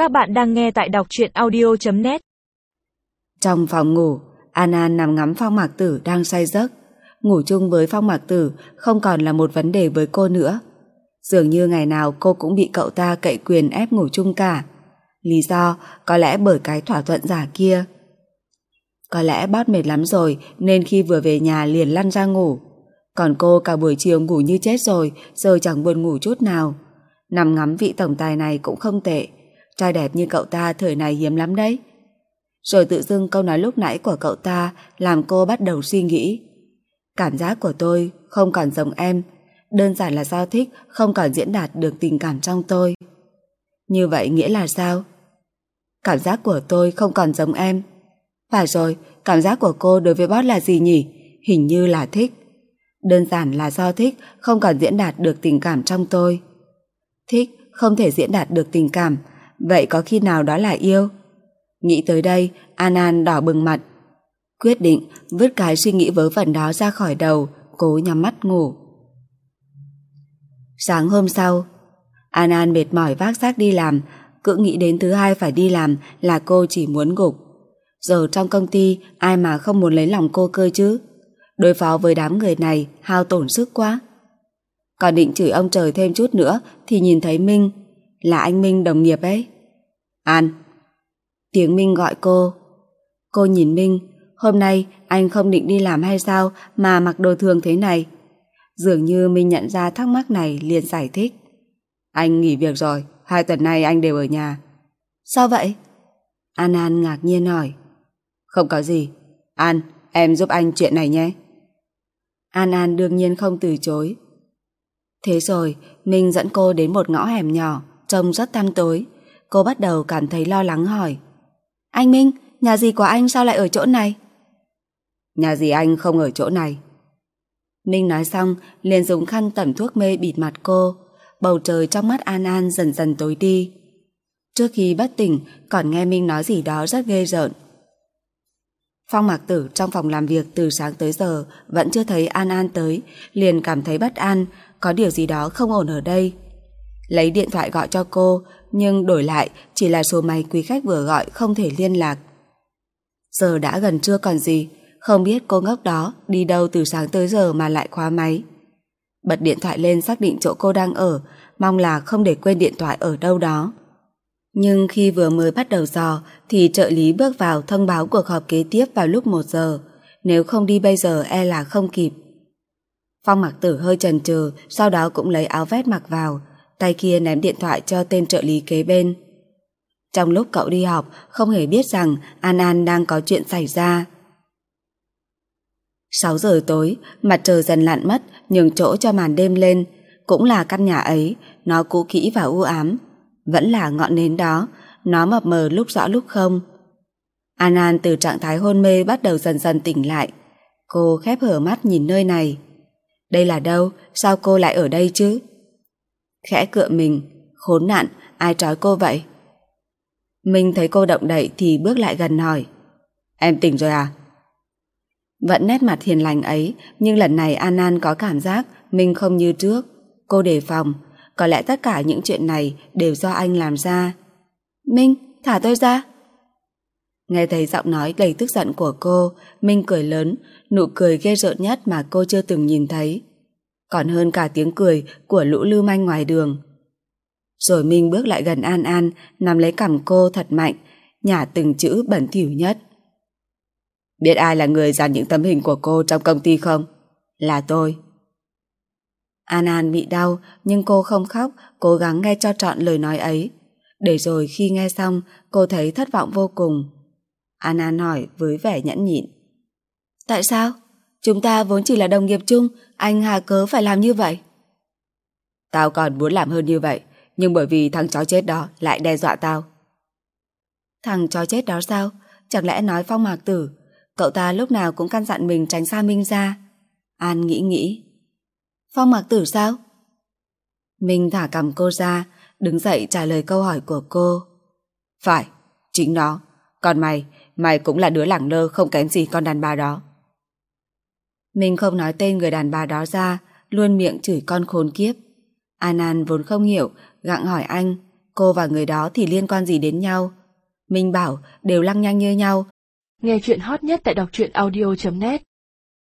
Các bạn đang nghe tại đọc truyện audio.net. Trong phòng ngủ, An An nằm ngắm Phong Mạc Tử đang say giấc. Ngủ chung với Phong Mạc Tử không còn là một vấn đề với cô nữa. Dường như ngày nào cô cũng bị cậu ta cậy quyền ép ngủ chung cả. Lý do có lẽ bởi cái thỏa thuận giả kia. Có lẽ bót mệt lắm rồi nên khi vừa về nhà liền lăn ra ngủ. Còn cô cả buổi chiều ngủ như chết rồi, giờ chẳng buồn ngủ chút nào. Nằm ngắm vị tổng tài này cũng không tệ. Trai đẹp như cậu ta thời này hiếm lắm đấy. Rồi tự dưng câu nói lúc nãy của cậu ta làm cô bắt đầu suy nghĩ. Cảm giác của tôi không còn giống em, đơn giản là do thích không còn diễn đạt được tình cảm trong tôi. Như vậy nghĩa là sao? Cảm giác của tôi không còn giống em. Phải rồi, cảm giác của cô đối với boss là gì nhỉ? Hình như là thích. Đơn giản là do thích không còn diễn đạt được tình cảm trong tôi. Thích không thể diễn đạt được tình cảm, vậy có khi nào đó là yêu? Nghĩ tới đây, An An đỏ bừng mặt. Quyết định vứt cái suy nghĩ vớ vẩn đó ra khỏi đầu, cố nhắm mắt ngủ. Sáng hôm sau, An An mệt mỏi vác xác đi làm, cứ nghĩ đến thứ hai phải đi làm là cô chỉ muốn gục. Giờ trong công ty ai mà không muốn lấy lòng cô cơ chứ? Đối phó với đám người này hao tổn sức quá. Còn định chửi ông trời thêm chút nữa thì nhìn thấy Minh, là anh Minh đồng nghiệp ấy. An. Tiếng Minh gọi cô. Cô nhìn Minh, hôm nay anh không định đi làm hay sao mà mặc đồ thường thế này? Dường như Minh nhận ra thắc mắc này liền giải thích. Anh nghỉ việc rồi, 2 tuần nay anh đều ở nhà. Sao vậy? An An ngạc nhiên hỏi. Không có gì. An, em giúp anh chuyện này nhé. An An đương nhiên không từ chối. Thế rồi, Minh dẫn cô đến một ngõ hẻm nhỏ, trông rất tăm tối. Cô bắt đầu cảm thấy lo lắng hỏi. Anh Minh, nhà dì của anh sao lại ở chỗ này? Nhà dì anh không ở chỗ này. Minh nói xong, liền dùng khăn tẩm thuốc mê bịt mặt cô. Bầu trời trong mắt An An dần dần tối đi. Trước khi bất tỉnh, còn nghe Minh nói gì đó rất ghê rợn. Phong Mạc Tử trong phòng làm việc từ sáng tới giờ vẫn chưa thấy An An tới, liền cảm thấy bất an, có điều gì đó không ổn ở đây. Lấy điện thoại gọi cho cô, nhưng đổi lại chỉ là số máy quý khách vừa gọi không thể liên lạc. Giờ đã gần trưa còn gì, không biết cô ngốc đó đi đâu từ sáng tới giờ mà lại khóa máy. Bật điện thoại lên xác định chỗ cô đang ở, mong là không để quên điện thoại ở đâu đó. Nhưng khi vừa mới bắt đầu dò thì trợ lý bước vào thông báo cuộc họp kế tiếp vào lúc 1 giờ. Nếu không đi bây giờ e là không kịp. Phong Mạc Tử hơi chần chừ, sau đó cũng lấy áo vest mặc vào, tay kia ném điện thoại cho tên trợ lý kế bên. Trong lúc cậu đi học, không hề biết rằng An An đang có chuyện xảy ra. 6 giờ tối, mặt trời dần lặn mất, nhường chỗ cho màn đêm lên. Cũng là căn nhà ấy, nó cũ kỹ và u ám. Vẫn là ngọn nến đó, nó mập mờ lúc rõ lúc không. An An từ trạng thái hôn mê bắt đầu dần dần tỉnh lại. Cô khép hở mắt nhìn nơi này. Đây là đâu? Sao cô lại ở đây chứ? Khẽ cựa mình, khốn nạn, ai trói cô vậy? Minh thấy cô động đậy thì bước lại gần hỏi. Em tỉnh rồi à? Vẫn nét mặt hiền lành ấy, nhưng lần này An An có cảm giác Minh không như trước. Cô đề phòng, có lẽ tất cả những chuyện này đều do anh làm ra. Minh, thả tôi ra. Nghe thấy giọng nói đầy tức giận của cô, Minh cười lớn, nụ cười ghê rợn nhất mà cô chưa từng nhìn thấy. Còn hơn cả tiếng cười của lũ lưu manh ngoài đường. Rồi Minh bước lại gần An An, nắm lấy cằm cô thật mạnh, nhả từng chữ bẩn thỉu nhất. Biết ai là người dán những tấm hình của cô trong công ty không? Là tôi. An An bị đau, nhưng cô không khóc, cố gắng nghe cho trọn lời nói ấy. Để rồi khi nghe xong, cô thấy thất vọng vô cùng. An An hỏi với vẻ nhẫn nhịn. Tại sao? Chúng ta vốn chỉ là đồng nghiệp chung, anh hà cớ phải làm như vậy? Tao còn muốn làm hơn như vậy, nhưng bởi vì thằng chó chết đó lại đe dọa tao. Thằng chó chết đó sao? Chẳng lẽ nói Phong Mạc Tử? Cậu ta lúc nào cũng căn dặn mình tránh xa Minh ra. An nghĩ. Phong Mạc Tử sao? Minh thả cằm cô ra, đứng dậy trả lời câu hỏi của cô. Phải, chính nó. Còn mày cũng là đứa lẳng lơ không kém gì con đàn bà đó. Minh không nói tên người đàn bà đó ra, luôn miệng chửi con khốn kiếp. An An vốn không hiểu, gặng hỏi anh, cô và người đó thì liên quan gì đến nhau? Minh bảo đều lăng nhăng như nhau. Nghe chuyện hot nhất tại đọc truyện audio.net